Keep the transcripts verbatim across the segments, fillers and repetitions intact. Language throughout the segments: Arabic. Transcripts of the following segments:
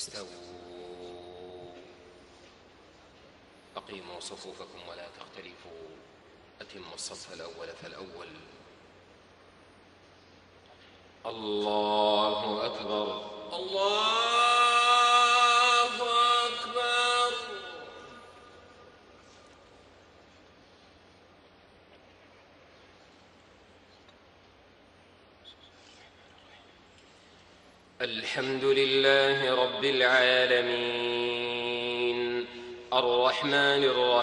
استووا أقيموا صفوفكم ولا تختلفوا أتموا الصف الأول فالأول. الله أكبر الله أكبر. الحمد لله رب العالمين الرحمن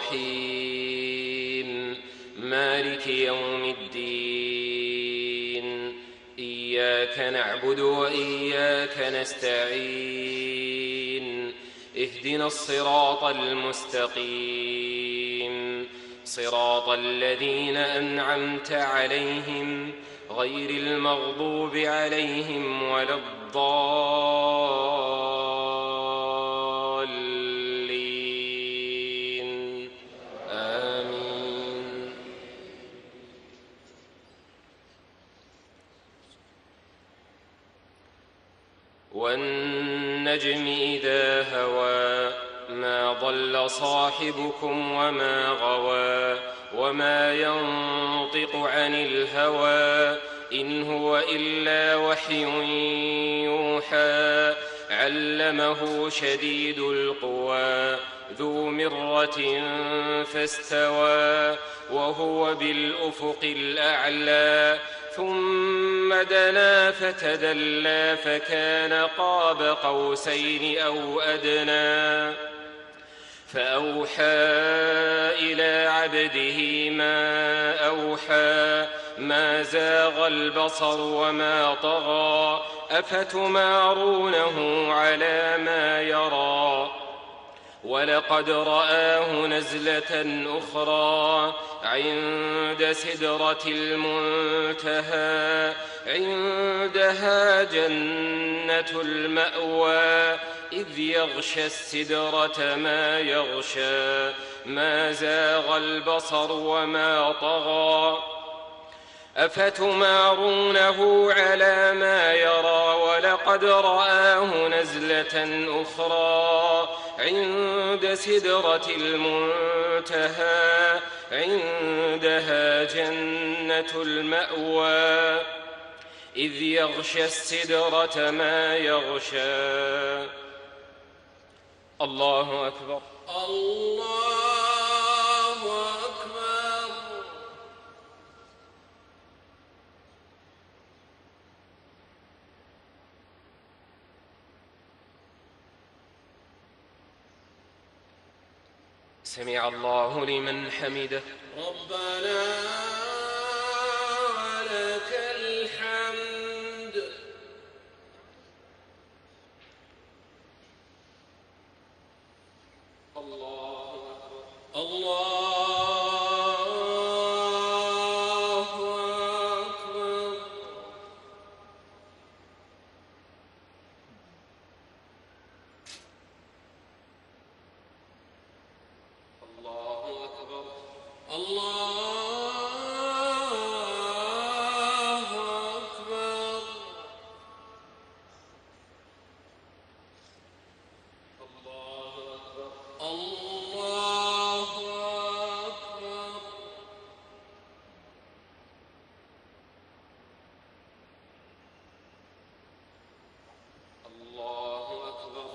الرحيم مالك يوم الدين إياك نعبد وإياك نستعين اهدنا الصراط المستقيم صراط الذين أنعمت عليهم غير المغضوب عليهم ولا الضالين آمين. والنجم إذا هوى ما ضل صاحبكم وما غوى وما ينطق عن الهوى إن هو إلا وحي يوحى علمه شديد القوى ذو مرة فاستوى وهو بالأفق الأعلى ثم دنا فتدلى فكان قاب قوسين أو أدنى فأوحى إلى عبده ما أوحى ما زاغ البصر وما طغى أفتمارونه على ما يرى ولقد رآه نزلة أخرى عند سدرة المنتهى عندها جنة المأوى إذ يغشى السدرة ما يغشى ما زاغ البصر وما طغى أفتمارونه على ما يرى ولقد رآه نزلة أخرى عند سدرة المنتهى عندها جنة المأوى إذ يغشى السدرة ما يغشى. الله أكبر الله أكبر. سمع الله لمن حمده ربنا ولك الحمد. الله أكبر الله أكبر. الله أكبر الله أكبر. الله أكبر الله أكبر. الله أكبر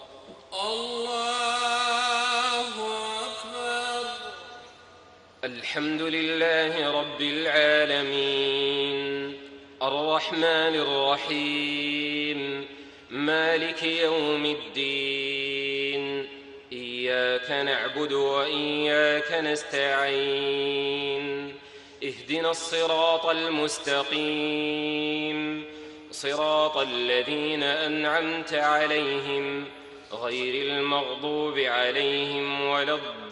الله أكبر. الحمد لله رب العالمين الرحمن الرحيم مالك يوم الدين إياك نعبد وإياك نستعين اهدنا الصراط المستقيم صراط الذين أنعمت عليهم غير المغضوب عليهم ولا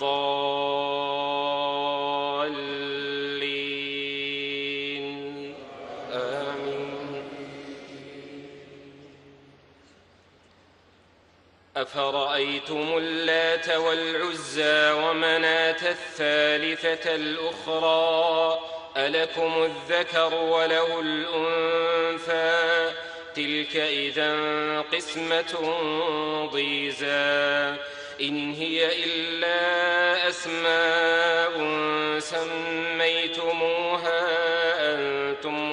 الضالين آمين. أفرأيتم اللات والعزى ومناة الثالثة الأخرى ألكم الذكر وله الأنثى تلك إذا قسمة ضيزى إن هي إلا أسماء سميتموها أنتم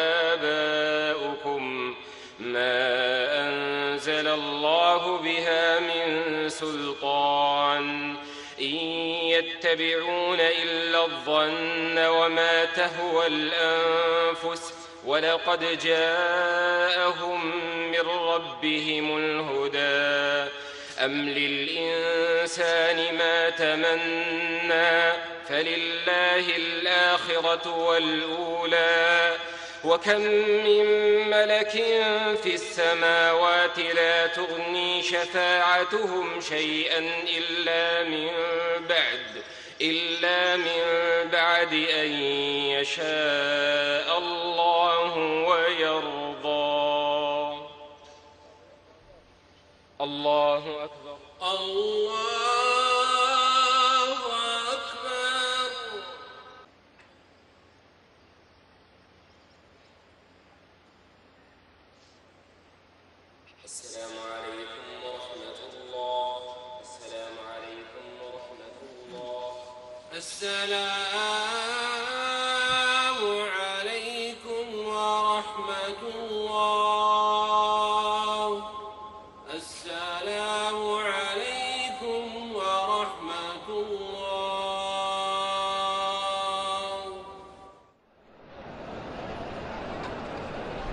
وآباؤكم ما أنزل الله بها من سلطان إن يتبعون إلا الظن وما تهوى الأنفس ولقد جاءهم من ربهم الهدى أم للإنسان ما تمنى فلله الآخرة والأولى وكم من ملك في السماوات لا تغني شفاعتهم شيئا إلا من بعد إلا من بعد أن يشاء الله ويرضى. الله أكبر. الله أكبر. السلام عليكم ورحمة الله. السلام عليكم ورحمة الله. السلام عليكم ورحمة الله. السلام